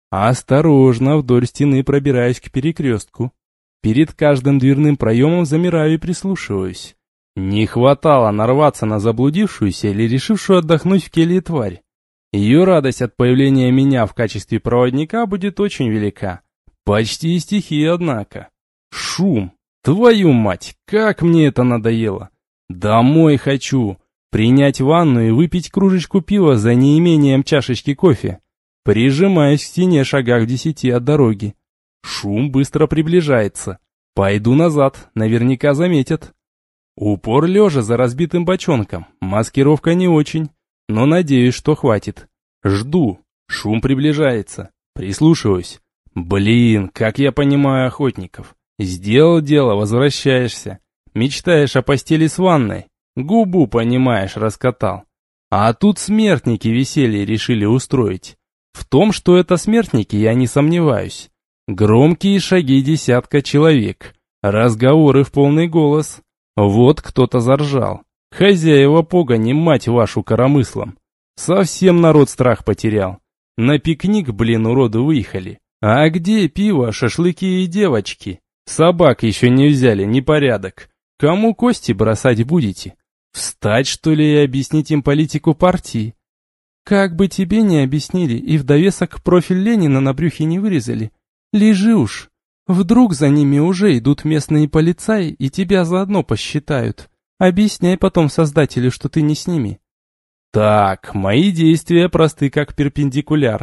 Осторожно вдоль стены пробираюсь к перекрестку. Перед каждым дверным проемом замираю и прислушиваюсь. Не хватало нарваться на заблудившуюся или решившую отдохнуть в келье тварь. Ее радость от появления меня в качестве проводника будет очень велика. Почти стихия, однако. Шум. Твою мать, как мне это надоело. Домой хочу. Принять ванну и выпить кружечку пива за неимением чашечки кофе. Прижимаюсь к стене шагах в десяти от дороги. Шум быстро приближается. Пойду назад, наверняка заметят. Упор лежа за разбитым бочонком. Маскировка не очень, но надеюсь, что хватит. Жду. Шум приближается. Прислушиваюсь. Блин, как я понимаю охотников. Сделал дело, возвращаешься. Мечтаешь о постели с ванной. Губу, понимаешь, раскатал. А тут смертники веселье решили устроить. В том, что это смертники, я не сомневаюсь. Громкие шаги десятка человек. Разговоры в полный голос. Вот кто-то заржал. Хозяева погони, мать вашу, коромыслом. Совсем народ страх потерял. На пикник, блин, уроды выехали. А где пиво, шашлыки и девочки? Собак еще не взяли, непорядок. Кому кости бросать будете? Встать, что ли, и объяснить им политику партии? Как бы тебе не объяснили и в довесок профиль Ленина на брюхе не вырезали. Лежи уж. Вдруг за ними уже идут местные полицаи и тебя заодно посчитают. Объясняй потом создателю, что ты не с ними. Так, мои действия просты как перпендикуляр.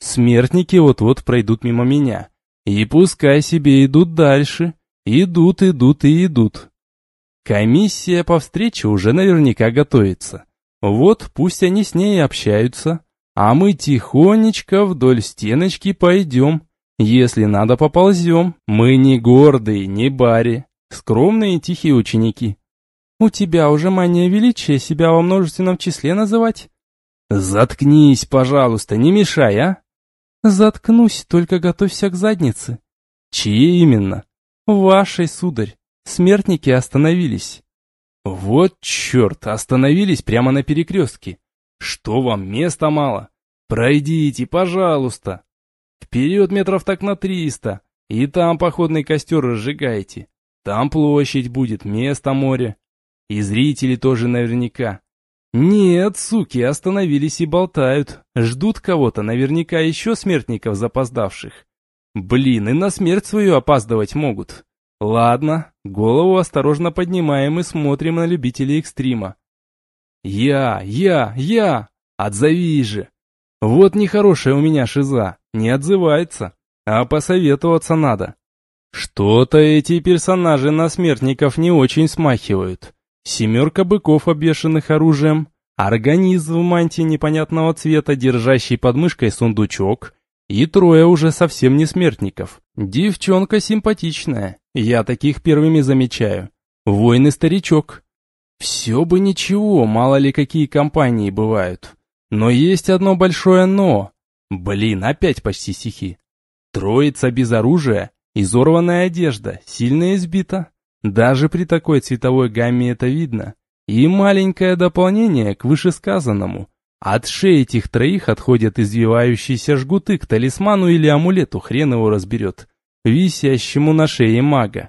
Смертники вот-вот пройдут мимо меня. И пускай себе идут дальше. Идут, идут и идут. Комиссия по встрече уже наверняка готовится. Вот пусть они с ней общаются, а мы тихонечко вдоль стеночки пойдем. Если надо, поползем. Мы не гордые, не бари, скромные и тихие ученики. У тебя уже мания величия себя во множественном числе называть? Заткнись, пожалуйста, не мешай, а? Заткнусь, только готовься к заднице. Чьей именно? Вашей, сударь. Смертники остановились. Вот черт, остановились прямо на перекрестке. Что вам, места мало? Пройдите, пожалуйста. Вперед метров так на триста. И там походный костер разжигайте. Там площадь будет, место море. И зрители тоже наверняка. Нет, суки, остановились и болтают. Ждут кого-то, наверняка еще смертников запоздавших. Блин, и на смерть свою опаздывать могут. Ладно, голову осторожно поднимаем и смотрим на любителей экстрима. Я, я, я! Отзовись же! Вот нехорошая у меня шиза, не отзывается, а посоветоваться надо. Что-то эти персонажи на смертников не очень смахивают. Семерка быков, обвешанных оружием, организм в мантии непонятного цвета, держащий под мышкой сундучок, и трое уже совсем не смертников. Девчонка симпатичная, я таких первыми замечаю. Воин и старичок. Все бы ничего, мало ли какие компании бывают. Но есть одно большое «но». Блин, опять почти стихи. Троица без оружия, изорванная одежда, сильно избита. Даже при такой цветовой гамме это видно. И маленькое дополнение к вышесказанному. От шеи этих троих отходят извивающиеся жгуты к талисману или амулету, хрен его разберет, висящему на шее мага.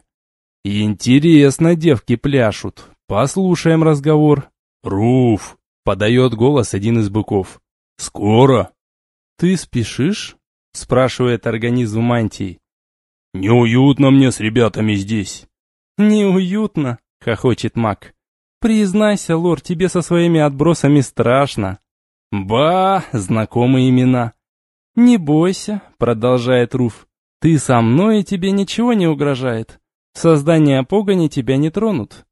Интересно девки пляшут. Послушаем разговор. «Руф!» — подает голос один из быков. «Скоро!» «Ты спешишь?» — спрашивает организм мантии. «Неуютно мне с ребятами здесь». «Неуютно?» — хохочет маг. «Признайся, лор, тебе со своими отбросами страшно». «Ба, знакомые имена». «Не бойся», — продолжает Руф. «Ты со мной, и тебе ничего не угрожает. Создания погони тебя не тронут».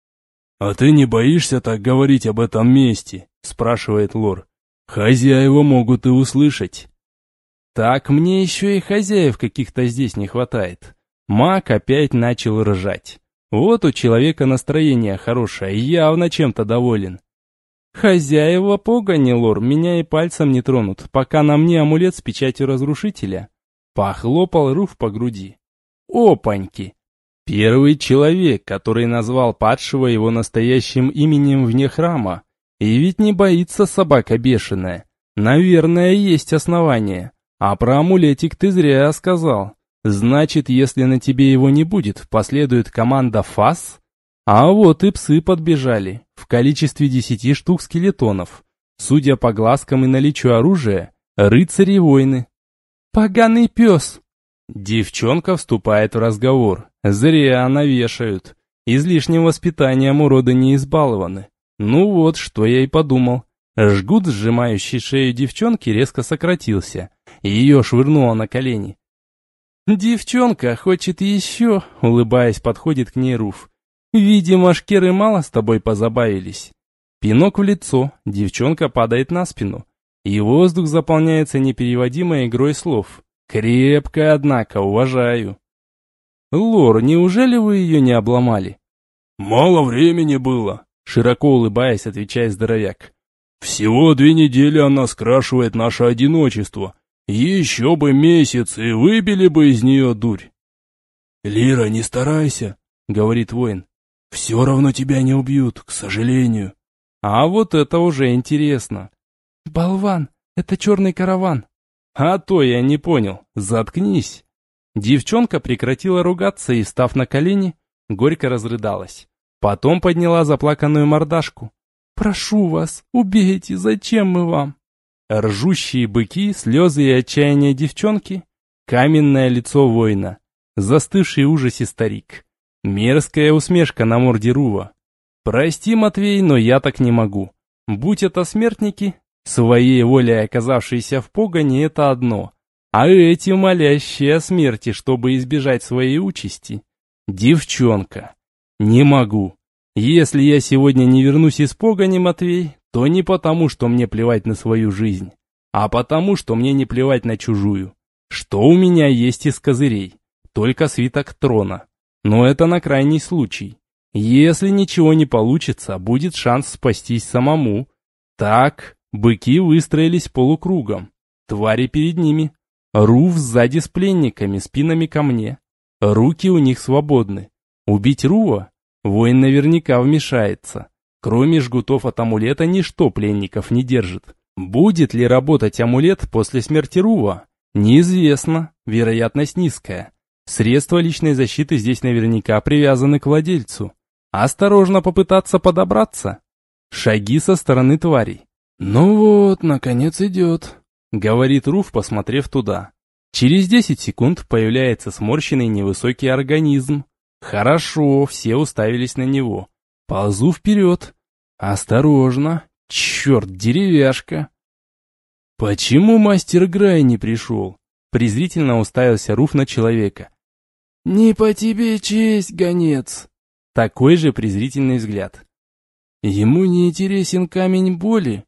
«А ты не боишься так говорить об этом месте?» — спрашивает лор. «Хозяева могут и услышать». «Так мне еще и хозяев каких-то здесь не хватает». Маг опять начал ржать. Вот у человека настроение хорошее, явно чем-то доволен. «Хозяева погони, лор, меня и пальцем не тронут, пока на мне амулет с печатью разрушителя». Похлопал Руф по груди. «Опаньки! Первый человек, который назвал падшего его настоящим именем вне храма. И ведь не боится собака бешеная. Наверное, есть основания. А про амулетик ты зря сказал. Значит, если на тебе его не будет, последует команда «ФАС»? А вот и псы подбежали, в количестве десяти штук скелетонов. Судя по глазкам и наличию оружия, рыцари-воины. «Поганый пес!» Девчонка вступает в разговор. Зря она вешают. Излишним воспитанием уроды не избалованы. Ну вот, что я и подумал. Жгут, сжимающий шею девчонки, резко сократился. И ее швырнуло на колени. «Девчонка хочет еще», — улыбаясь, подходит к ней Руф. «Видимо, шкеры мало с тобой позабавились». Пинок в лицо, девчонка падает на спину. И воздух заполняется непереводимой игрой слов. Крепко, однако, уважаю. «Лор, неужели вы ее не обломали?» «Мало времени было», — широко улыбаясь, отвечает здоровяк. «Всего две недели она скрашивает наше одиночество. Еще бы месяц, и выбили бы из нее дурь». «Лира, не старайся», — говорит воин. «Все равно тебя не убьют, к сожалению». А вот это уже интересно. «Болван, это черный караван». «А то я не понял. Заткнись». Девчонка прекратила ругаться и, встав на колени, горько разрыдалась. Потом подняла заплаканную мордашку. «Прошу вас, убейте, зачем мы вам?» Ржущие быки, слезы и отчаяние девчонки, каменное лицо воина, застывший в ужасе старик, мерзкая усмешка на морде Рува. «Прости, Матвей, но я так не могу. Будь это смертники, Своей волей оказавшиеся в погоне, это одно, а эти молящие о смерти, чтобы избежать своей участи. Девчонка. Не могу. Если я сегодня не вернусь из погони, Матвей, то не потому, что мне плевать на свою жизнь, а потому, что мне не плевать на чужую. Что у меня есть из козырей? Только свиток трона. Но это на крайний случай. Если ничего не получится, будет шанс спастись самому. Так, быки выстроились полукругом. Твари перед ними. Руф сзади с пленниками, спинами ко мне. Руки у них свободны. Убить Рува? Воин наверняка вмешается. Кроме жгутов от амулета ничто пленников не держит. Будет ли работать амулет после смерти Рува? Неизвестно, вероятность низкая. Средства личной защиты здесь наверняка привязаны к владельцу. Осторожно попытаться подобраться. Шаги со стороны тварей. «Ну вот, наконец идет», — говорит Руф, посмотрев туда. Через десять секунд появляется сморщенный невысокий организм. Хорошо, все уставились на него. Ползу вперед. Осторожно. Черт, деревяшка. Почему мастер Грай не пришел? Презрительно уставился Руф на человека. «Не по тебе честь, гонец!» Такой же презрительный взгляд. «Ему не интересен камень боли?»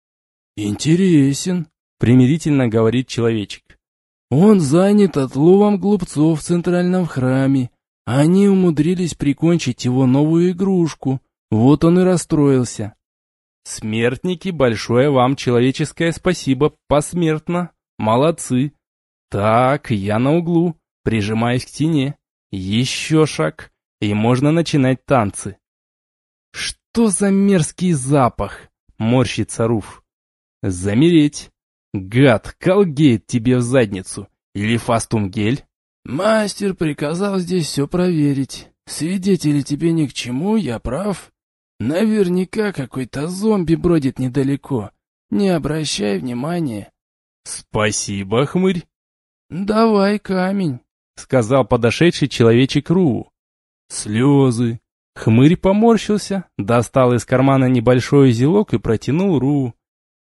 «Интересен», примирительно говорит человечек. «Он занят отловом глупцов в центральном храме. Они умудрились прикончить его новую игрушку. Вот он и расстроился». «Смертники, большое вам человеческое спасибо, посмертно. Молодцы. Так, я на углу, прижимаюсь к стене. Еще шаг, и можно начинать танцы». «Что за мерзкий запах?» — морщится Руф. «Замереть. Гад, колгейт тебе в задницу. Или фастум-гель?» «Мастер приказал здесь все проверить. Свидетели тебе ни к чему, я прав. Наверняка какой-то зомби бродит недалеко. Не обращай внимания». «Спасибо, хмырь». «Давай камень», — сказал подошедший человечек Ру. Слезы. Хмырь поморщился, достал из кармана небольшой узелок и протянул Ру.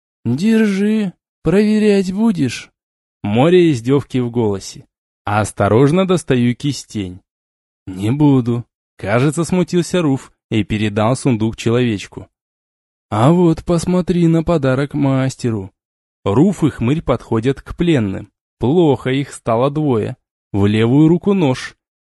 «Держи, проверять будешь?» Море издевки в голосе. Осторожно достаю кистень. «Не буду». Кажется, смутился Руф и передал сундук человечку. «А вот посмотри на подарок мастеру». Руф и хмырь подходят к пленным. Плохо, их стало двое. В левую руку нож.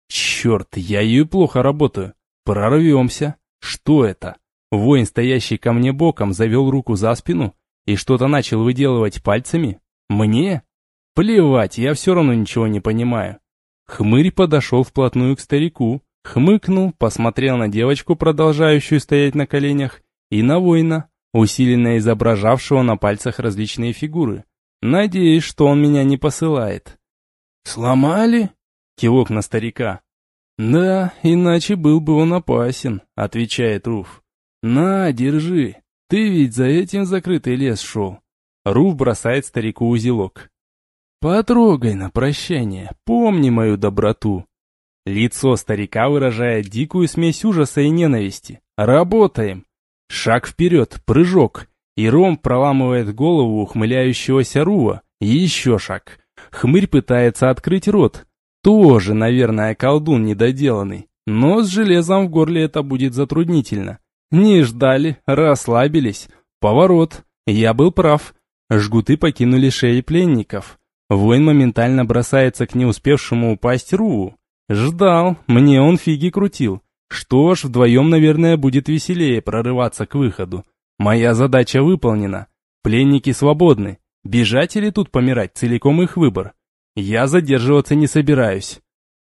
Черт, я ее плохо работаю. Прорвемся. Что это? Воин, стоящий ко мне боком, завел руку за спину и что-то начал выделывать пальцами. Мне? Плевать, я все равно ничего не понимаю. Хмырь подошел вплотную к старику, хмыкнул, посмотрел на девочку, продолжающую стоять на коленях, и на воина, усиленно изображавшего на пальцах различные фигуры. Надеюсь, что он меня не посылает. «Сломали?» — кивок на старика. «Да, иначе был бы он опасен», — отвечает Руф. «На, держи, ты ведь за этим в закрытый лес шел». Руф бросает старику узелок. «Потрогай на прощание, помни мою доброту». Лицо старика выражает дикую смесь ужаса и ненависти. «Работаем!» Шаг вперед, прыжок, и Ром проламывает голову ухмыляющегося Рува. Еще шаг. Хмырь пытается открыть рот. Тоже, наверное, колдун недоделанный. Но с железом в горле это будет затруднительно. Не ждали, расслабились. Поворот. Я был прав. Жгуты покинули шеи пленников. Воин моментально бросается к не успевшему упасть Руву. Ждал, мне он фиги крутил. Что ж, вдвоем, наверное, будет веселее прорываться к выходу. Моя задача выполнена. Пленники свободны. Бежать или тут помирать, целиком их выбор. Я задерживаться не собираюсь.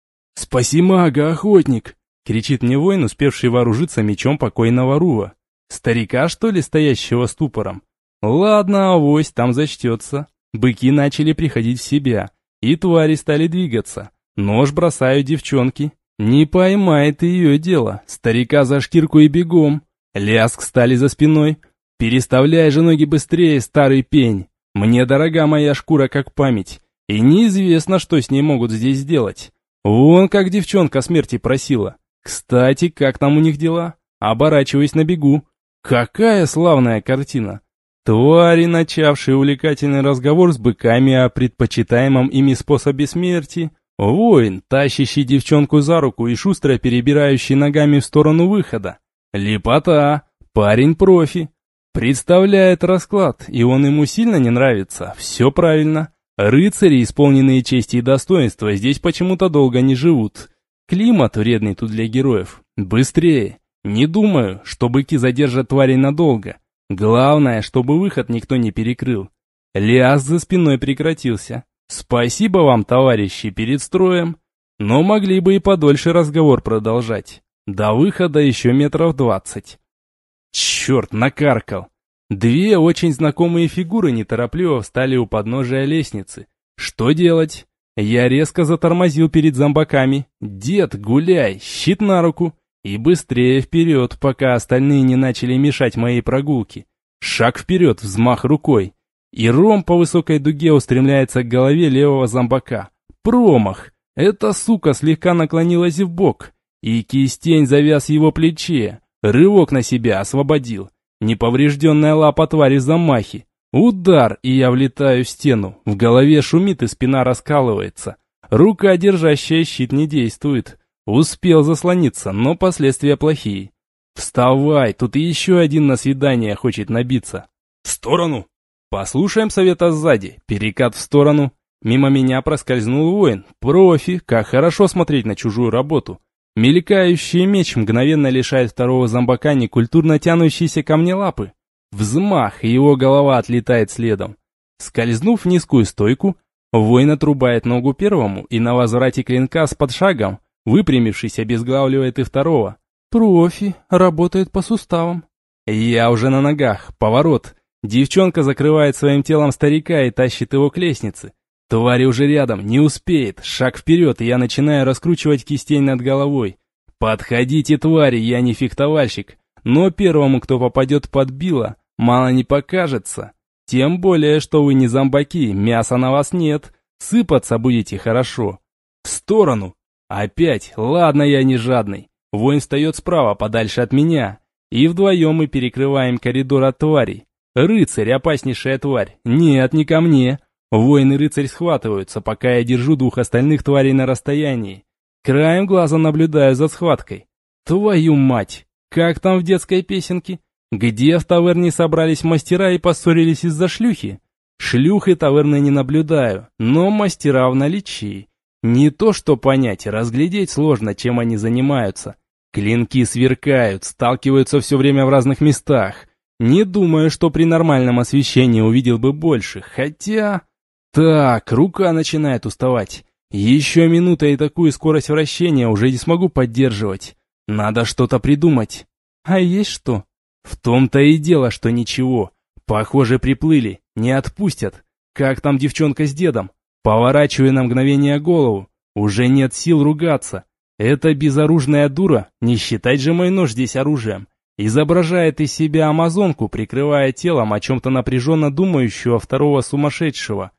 «Спаси мага, охотник!» — кричит мне воин, успевший вооружиться мечом покойного Рува. Старика, что ли, стоящего ступором? Ладно, авось, там зачтется. Быки начали приходить в себя, и твари стали двигаться. Нож бросаю девчонке. Не поймает ее дело. Старика за шкирку и бегом. Лязг стали за спиной. Переставляй же ноги быстрее, старый пень. Мне дорога моя шкура как память. И неизвестно, что с ней могут здесь сделать. Вон как девчонка смерти просила. Кстати, как там у них дела? Оборачиваясь на бегу. Какая славная картина. Твари, начавшие увлекательный разговор с быками о предпочитаемом ими способе смерти, воин, тащащий девчонку за руку и шустро перебирающий ногами в сторону выхода. Лепота, парень профи. Представляет расклад, и он ему сильно не нравится. Все правильно. Рыцари, исполненные чести и достоинства, здесь почему-то долго не живут. Климат вредный тут для героев. Быстрее. Не думаю, что быки задержат тварей надолго. Главное, чтобы выход никто не перекрыл. Лязг за спиной прекратился. Спасибо вам, товарищи, перед строем. Но могли бы и подольше разговор продолжать. До выхода еще метров двадцать. Черт, накаркал. Две очень знакомые фигуры неторопливо встали у подножия лестницы. Что делать? Я резко затормозил перед зомбаками. Дед, гуляй, щит на руку. И быстрее вперед, пока остальные не начали мешать моей прогулке. Шаг вперед, взмах рукой. И ром по высокой дуге устремляется к голове левого зомбака. Промах. Эта сука слегка наклонилась вбок. И кистень завяз в его плече. Рывок на себя освободил. Неповрежденная лапа твари в замахе. Удар, и я влетаю в стену. В голове шумит и спина раскалывается. Рука, держащая щит, не действует. Успел заслониться, но последствия плохие. Вставай, тут еще один на свидание хочет набиться. В сторону. Послушаем совета сзади. Перекат в сторону. Мимо меня проскользнул воин. Профи, как хорошо смотреть на чужую работу. Мелькающий меч мгновенно лишает второго зомбака некультурно тянущейся ко мне лапы. Взмах, и его голова отлетает следом. Скользнув в низкую стойку, воин отрубает ногу первому и на возврате клинка с подшагом, выпрямившись, обезглавливает и второго. Профи, работает по суставам. Я уже на ногах, поворот. Девчонка закрывает своим телом старика и тащит его к лестнице. Тварь уже рядом, не успеет. Шаг вперед, и я начинаю раскручивать кистень над головой. Подходите, твари, я не фехтовальщик. Но первому, кто попадет под било, мало не покажется. Тем более, что вы не зомбаки, мяса на вас нет. Сыпаться будете хорошо. В сторону. Опять, ладно, я не жадный. Воин встает справа, подальше от меня. И вдвоем мы перекрываем коридор от тварей. Рыцарь, опаснейшая тварь. Нет, не ко мне. Воин и рыцарь схватываются, пока я держу двух остальных тварей на расстоянии. Краем глаза наблюдаю за схваткой. Твою мать! Как там в детской песенке? Где в таверне собрались мастера и поссорились из-за шлюхи? Шлюх и таверны не наблюдаю, но мастера в наличии. Не то что понять, разглядеть сложно, чем они занимаются. Клинки сверкают, сталкиваются все время в разных местах. Не думаю, что при нормальном освещении увидел бы больше, хотя... Так, рука начинает уставать. Еще минута и такую скорость вращения уже не смогу поддерживать. Надо что-то придумать. А есть что? В том-то и дело, что ничего. Похоже, приплыли, не отпустят. Как там девчонка с дедом? Поворачиваю на мгновение голову. Уже нет сил ругаться. Эта безоружная дура, не считать же мой нож здесь оружием, изображает из себя амазонку, прикрывая телом о чем-то напряженно думающего второго сумасшедшего.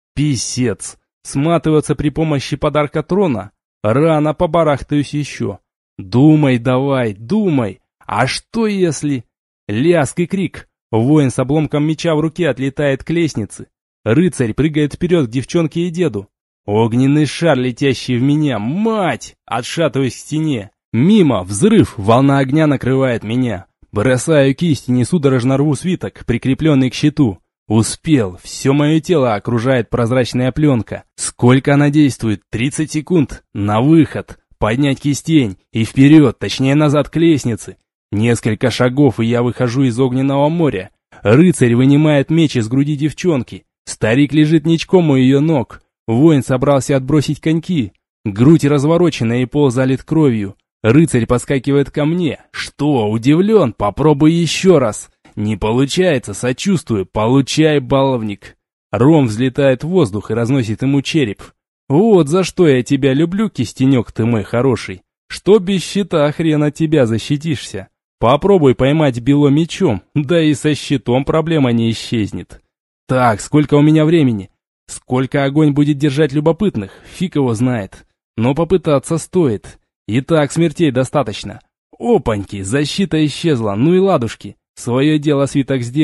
Писец. Сматываться при помощи подарка трона? Рано побарахтаюсь еще. Думай давай, думай. А что если... Лязг и крик. Воин с обломком меча в руке отлетает к лестнице. Рыцарь прыгает вперед к девчонке и деду. Огненный шар, летящий в меня. Мать! Отшатываюсь к стене. Мимо, взрыв, волна огня накрывает меня. Бросаю кисть и несудорожно рву свиток, прикрепленный к щиту. Успел, все мое тело окружает прозрачная пленка. Сколько она действует? тридцать секунд. На выход. Поднять кистень. И вперед, точнее назад к лестнице. Несколько шагов, и я выхожу из огненного моря. Рыцарь вынимает меч из груди девчонки. Старик лежит ничком у ее ног. Воин собрался отбросить коньки. Грудь разворочена и пол залит кровью. Рыцарь подскакивает ко мне. Что, удивлен? Попробуй еще раз. Не получается, сочувствую. Получай, баловник. Ром взлетает в воздух и разносит ему череп. Вот за что я тебя люблю, кистенек ты мой хороший. Что без щита хрен от тебя защитишься. Попробуй поймать бело мечом, да и со щитом проблема не исчезнет. Так, сколько у меня времени? Сколько огонь будет держать любопытных, фиг его знает. Но попытаться стоит. Итак, смертей достаточно. Опаньки, защита исчезла, ну и ладушки. Свое дело свиток сделал.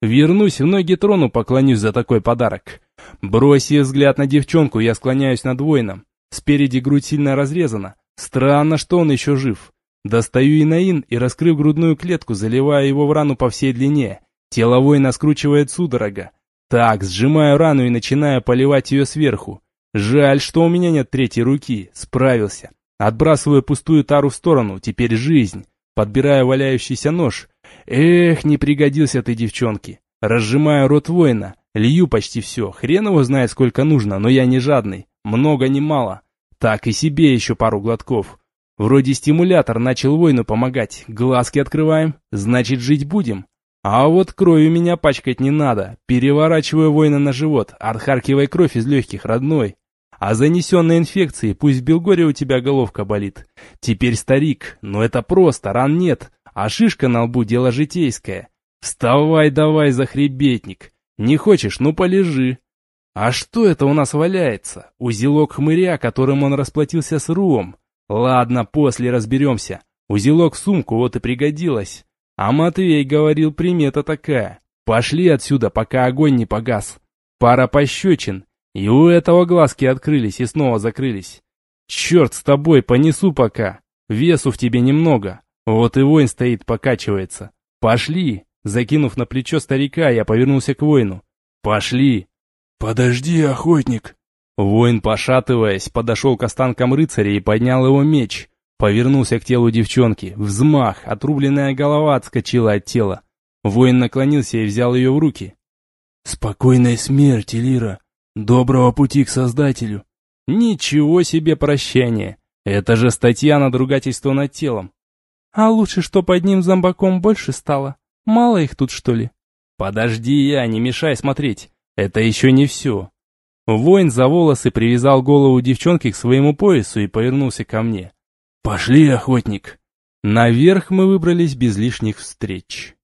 Вернусь, в ноги трону, поклонюсь за такой подарок. Бросив взгляд на девчонку, я склоняюсь над воином. Спереди грудь сильно разрезана. Странно, что он еще жив. Достаю инаин и, раскрыв грудную клетку, заливаю его в рану по всей длине. Тело воина скручивает судорога. Так, сжимаю рану и начинаю поливать ее сверху. Жаль, что у меня нет третьей руки. Справился. Отбрасываю пустую тару в сторону. Теперь жизнь. Подбираю валяющийся нож. Эх, не пригодился ты, девчонке. Разжимаю рот воина. Лью почти все. Хрен его знает, сколько нужно, но я не жадный. Много не мало. Так, и себе еще пару глотков. Вроде стимулятор начал воину помогать. Глазки открываем. Значит, жить будем. А вот кровью меня пачкать не надо. Переворачиваю воина на живот. Отхаркивай кровь из легких, родной. А занесенной инфекцией пусть в Белгоре у тебя головка болит. Теперь старик. Но это просто, ран нет. А шишка на лбу дело житейское. Вставай давай, захребетник. Не хочешь, ну полежи. А что это у нас валяется? Узелок хмыря, которым он расплатился с Руом. Ладно, после разберемся. Узелок в сумку вот и пригодилось. А Матвей говорил, примета такая. Пошли отсюда, пока огонь не погас. Пара пощечин. И у этого глазки открылись и снова закрылись. Черт с тобой, понесу пока. Весу в тебе немного. Вот и воин стоит, покачивается. Пошли. Закинув на плечо старика, я повернулся к воину. Пошли. Подожди, охотник. Воин, пошатываясь, подошел к останкам рыцаря и поднял его меч. Повернулся к телу девчонки. Взмах, отрубленная голова отскочила от тела. Воин наклонился и взял ее в руки. Спокойной смерти, Лира. Доброго пути к Создателю. Ничего себе прощание. Это же статья на надругательство над телом. А лучше, чтоб одним зомбаком больше стало. Мало их тут, что ли? Подожди, я, не мешай смотреть. Это еще не все. Воин за волосы привязал голову девчонки к своему поясу и повернулся ко мне. Пошли, охотник. Наверх мы выбрались без лишних встреч.